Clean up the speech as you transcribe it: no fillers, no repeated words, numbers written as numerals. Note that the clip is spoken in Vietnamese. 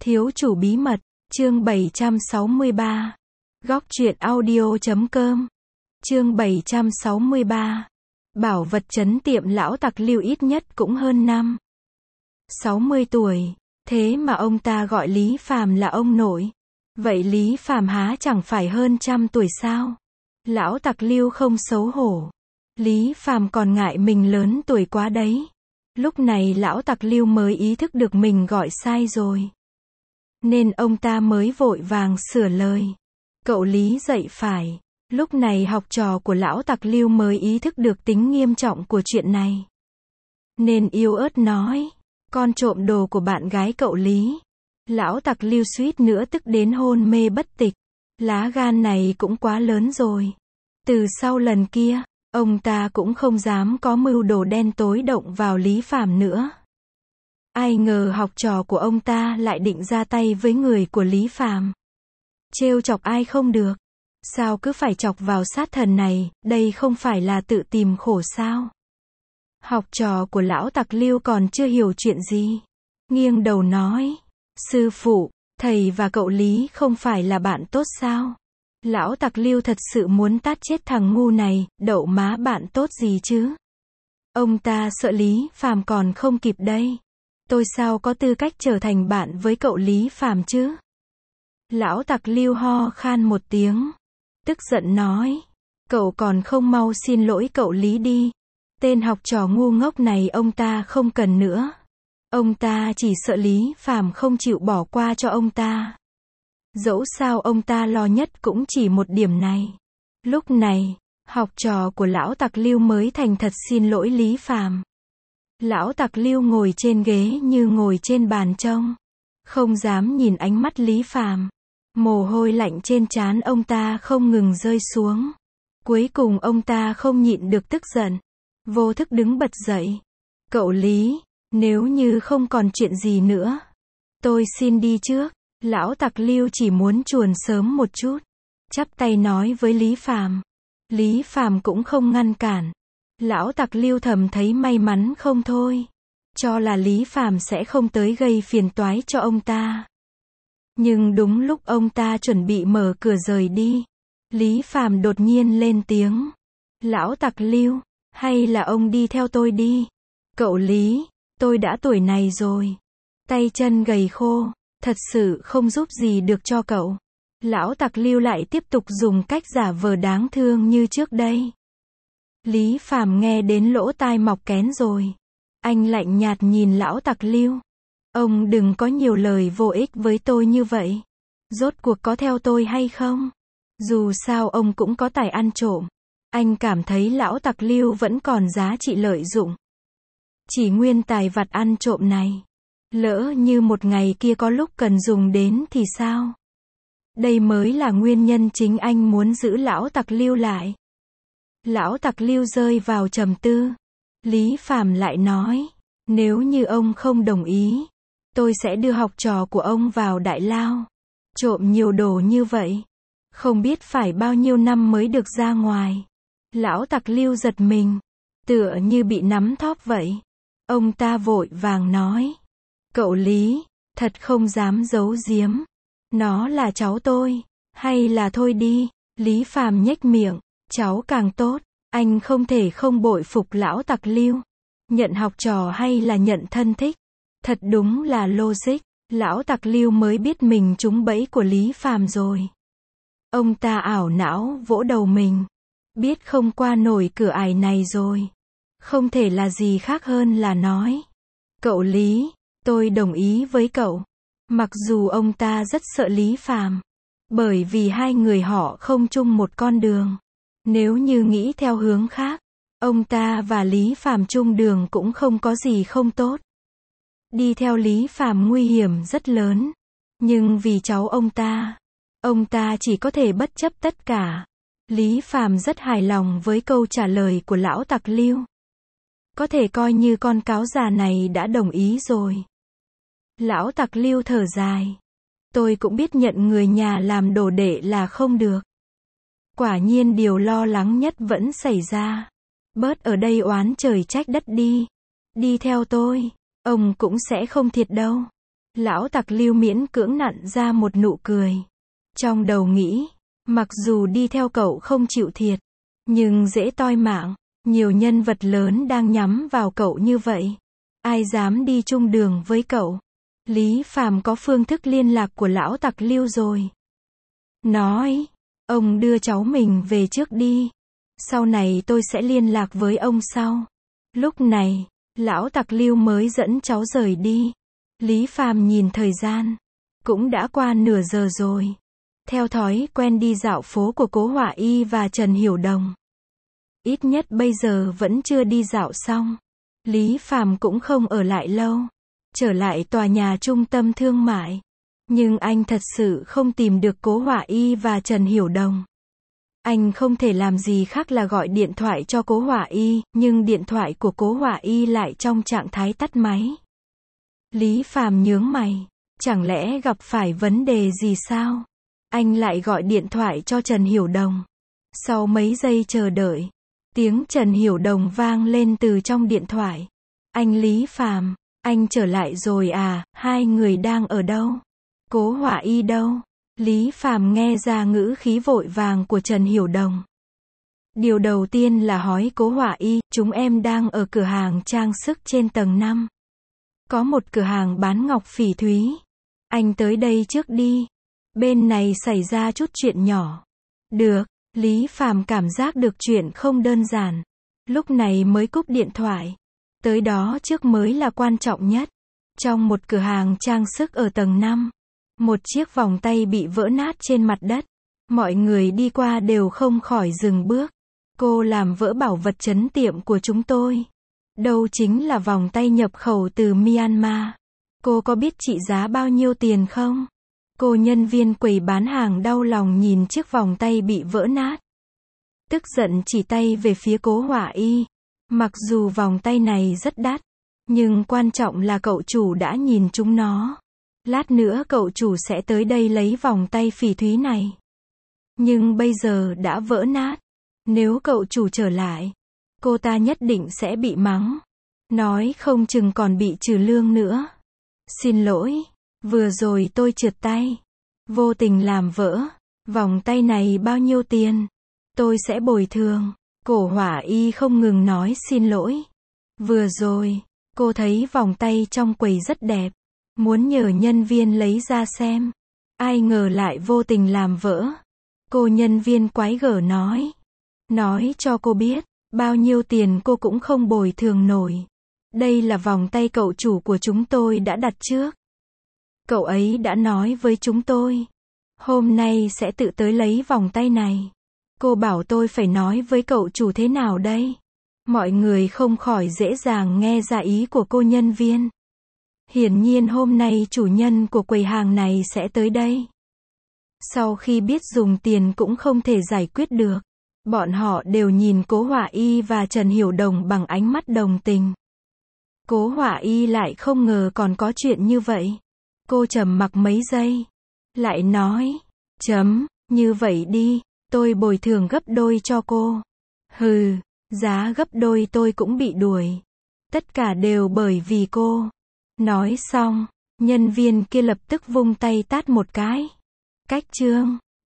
Thiếu chủ bí mật, chương 763. Góc truyện audio.com. Chương 763. Bảo vật trấn tiệm lão tặc Lưu ít nhất cũng hơn năm 60 tuổi, thế mà ông ta gọi Lý Phàm là ông nội. Vậy Lý Phàm há chẳng phải hơn trăm tuổi sao? Lão tặc Lưu không xấu hổ. Lý Phàm còn ngại mình lớn tuổi quá đấy. Lúc này lão tặc Lưu mới ý thức được mình gọi sai rồi. Nên ông ta mới vội vàng sửa lời. Cậu Lý dậy phải. Lúc này học trò của lão tặc Lưu mới ý thức được tính nghiêm trọng của chuyện này. Nên yếu ớt nói, con trộm đồ của bạn gái cậu Lý. Lão tặc Lưu suýt nữa tức đến hôn mê bất tịch. Lá gan này cũng quá lớn rồi. Từ sau lần kia, ông ta cũng không dám có mưu đồ đen tối động vào Lý Phàm nữa. Ai ngờ học trò của ông ta lại định ra tay với người của Lý Phàm. Trêu chọc ai không được. Sao cứ phải chọc vào sát thần này, đây không phải là tự tìm khổ sao? Học trò của lão tặc Lưu còn chưa hiểu chuyện gì. Nghiêng đầu nói, sư phụ, thầy và cậu Lý không phải là bạn tốt sao? Lão tặc Lưu thật sự muốn tát chết thằng ngu này, đậu má bạn tốt gì chứ? Ông ta sợ Lý Phàm còn không kịp đây. Tôi sao có tư cách trở thành bạn với cậu Lý Phàm chứ? Lão tặc Lưu ho khan một tiếng. Tức giận nói, cậu còn không mau xin lỗi cậu Lý đi. Tên học trò ngu ngốc này ông ta không cần nữa. Ông ta chỉ sợ Lý Phàm không chịu bỏ qua cho ông ta. Dẫu sao ông ta lo nhất cũng chỉ một điểm này. Lúc này, học trò của lão tặc Lưu mới thành thật xin lỗi Lý Phàm. Lão tặc Lưu ngồi trên ghế như ngồi trên bàn trông. Không dám nhìn ánh mắt Lý Phàm. Mồ hôi lạnh trên trán ông ta không ngừng rơi xuống. Cuối cùng ông ta không nhịn được tức giận. Vô thức đứng bật dậy. Cậu Lý, nếu như không còn chuyện gì nữa, tôi xin đi trước. Lão tặc Lưu chỉ muốn chuồn sớm một chút. Chắp tay nói với Lý Phàm. Lý Phàm cũng không ngăn cản. Lão tặc Lưu thầm thấy may mắn không thôi. Cho là Lý Phàm sẽ không tới gây phiền toái cho ông ta. Nhưng đúng lúc ông ta chuẩn bị mở cửa rời đi, Lý Phàm đột nhiên lên tiếng. Lão tặc Lưu, hay là ông đi theo tôi đi? Cậu Lý, tôi đã tuổi này rồi. Tay chân gầy khô, thật sự không giúp gì được cho cậu. Lão tặc Lưu lại tiếp tục dùng cách giả vờ đáng thương như trước đây. Lý Phàm nghe đến lỗ tai mọc kén rồi. Anh lạnh nhạt nhìn lão tặc Lưu. Ông đừng có nhiều lời vô ích với tôi như vậy. Rốt cuộc có theo tôi hay không? Dù sao ông cũng có tài ăn trộm. Anh cảm thấy lão tặc Lưu vẫn còn giá trị lợi dụng. Chỉ nguyên tài vặt ăn trộm này. Lỡ như một ngày kia có lúc cần dùng đến thì sao? Đây mới là nguyên nhân chính anh muốn giữ lão tặc Lưu lại. Lão tặc Lưu rơi vào trầm tư. Lý Phàm lại nói, nếu như ông không đồng ý, tôi sẽ đưa học trò của ông vào đại lao. Trộm nhiều đồ như vậy, không biết phải bao nhiêu năm mới được ra ngoài. Lão tặc Lưu giật mình, tựa như bị nắm thóp vậy. Ông ta vội vàng nói, cậu Lý, thật không dám giấu giếm. Nó là cháu tôi, hay là thôi đi. Lý Phàm nhếch miệng, cháu càng tốt. Anh không thể không bội phục lão tặc Lưu. Nhận học trò hay là nhận thân thích? Thật đúng là logic. Lão tặc Lưu mới biết mình trúng bẫy của Lý Phàm rồi. Ông ta ảo não vỗ đầu mình. Biết không qua nổi cửa ải này rồi. Không thể là gì khác hơn là nói, cậu Lý, tôi đồng ý với cậu. Mặc dù ông ta rất sợ Lý Phàm, bởi vì hai người họ không chung một con đường. Nếu như nghĩ theo hướng khác, ông ta và Lý Phàm chung đường cũng không có gì không tốt. Đi theo Lý Phàm nguy hiểm rất lớn. Nhưng vì cháu ông ta chỉ có thể bất chấp tất cả. Lý Phàm rất hài lòng với câu trả lời của lão tặc Lưu. Có thể coi như con cáo già này đã đồng ý rồi. Lão tặc Lưu thở dài. Tôi cũng biết nhận người nhà làm đồ đệ là không được. Quả nhiên điều lo lắng nhất vẫn xảy ra. Bớt ở đây oán trời trách đất đi. Đi theo tôi, ông cũng sẽ không thiệt đâu. Lão tặc Lưu miễn cưỡng nặn ra một nụ cười. Trong đầu nghĩ, mặc dù đi theo cậu không chịu thiệt, nhưng dễ toi mạng, nhiều nhân vật lớn đang nhắm vào cậu như vậy. Ai dám đi chung đường với cậu? Lý Phàm có phương thức liên lạc của lão tặc Lưu rồi. Nói, ông đưa cháu mình về trước đi. Sau này tôi sẽ liên lạc với ông sau. Lúc này, lão tặc Lưu mới dẫn cháu rời đi. Lý Phàm nhìn thời gian. Cũng đã qua nửa giờ rồi. Theo thói quen đi dạo phố của Cố Họa Y và Trần Hiểu Đồng. Ít nhất bây giờ vẫn chưa đi dạo xong. Lý Phàm cũng không ở lại lâu. Trở lại tòa nhà trung tâm thương mại. Nhưng anh thật sự không tìm được Cố Họa Y và Trần Hiểu Đồng. Anh không thể làm gì khác là gọi điện thoại cho Cố Họa Y, nhưng điện thoại của Cố Họa Y lại trong trạng thái tắt máy. Lý Phàm nhướng mày. Chẳng lẽ gặp phải vấn đề gì sao? Anh lại gọi điện thoại cho Trần Hiểu Đồng. Sau mấy giây chờ đợi, tiếng Trần Hiểu Đồng vang lên từ trong điện thoại. Anh Lý Phàm, anh trở lại rồi à, hai người đang ở đâu? Cố Họa Y đâu? Lý Phàm nghe ra ngữ khí vội vàng của Trần Hiểu Đồng. Điều đầu tiên là hỏi Cố Họa Y, chúng em đang ở cửa hàng trang sức trên tầng 5. Có một cửa hàng bán ngọc phỉ thúy. Anh tới đây trước đi. Bên này xảy ra chút chuyện nhỏ. Được, Lý Phàm cảm giác được chuyện không đơn giản. Lúc này mới cúp điện thoại. Tới đó trước mới là quan trọng nhất. Trong một cửa hàng trang sức ở tầng 5. Một chiếc vòng tay bị vỡ nát trên mặt đất. Mọi người đi qua đều không khỏi dừng bước. Cô làm vỡ bảo vật trấn tiệm của chúng tôi. Đâu chính là vòng tay nhập khẩu từ Myanmar. Cô có biết trị giá bao nhiêu tiền không? Cô nhân viên quầy bán hàng đau lòng nhìn chiếc vòng tay bị vỡ nát. Tức giận chỉ tay về phía Cố Họa Y. Mặc dù vòng tay này rất đắt, nhưng quan trọng là cậu chủ đã nhìn chúng nó. Lát nữa cậu chủ sẽ tới đây lấy vòng tay phỉ thúy này. Nhưng bây giờ đã vỡ nát. Nếu cậu chủ trở lại, cô ta nhất định sẽ bị mắng. Nói không chừng còn bị trừ lương nữa. Xin lỗi, vừa rồi tôi trượt tay. Vô tình làm vỡ. Vòng tay này bao nhiêu tiền? Tôi sẽ bồi thường. Cố Họa Y không ngừng nói xin lỗi. Vừa rồi, cô thấy vòng tay trong quầy rất đẹp. Muốn nhờ nhân viên lấy ra xem. Ai ngờ lại vô tình làm vỡ. Cô nhân viên quái gở nói. Nói cho cô biết, bao nhiêu tiền cô cũng không bồi thường nổi. Đây là vòng tay cậu chủ của chúng tôi đã đặt trước. Cậu ấy đã nói với chúng tôi. Hôm nay sẽ tự tới lấy vòng tay này. Cô bảo tôi phải nói với cậu chủ thế nào đây? Mọi người không khỏi dễ dàng nghe ra ý của cô nhân viên. Hiển nhiên hôm nay chủ nhân của quầy hàng này sẽ tới đây. Sau khi biết dùng tiền cũng không thể giải quyết được, bọn họ đều nhìn Cố Họa Y và Trần Hiểu Đồng bằng ánh mắt đồng tình. Cố Họa Y lại không ngờ còn có chuyện như vậy. Cô trầm mặc mấy giây, lại nói, như vậy đi, tôi bồi thường gấp đôi cho cô. Hừ, giá gấp đôi tôi cũng bị đuổi. Tất cả đều bởi vì cô. Nói xong, nhân viên kia lập tức vung tay tát một cái. Cách chương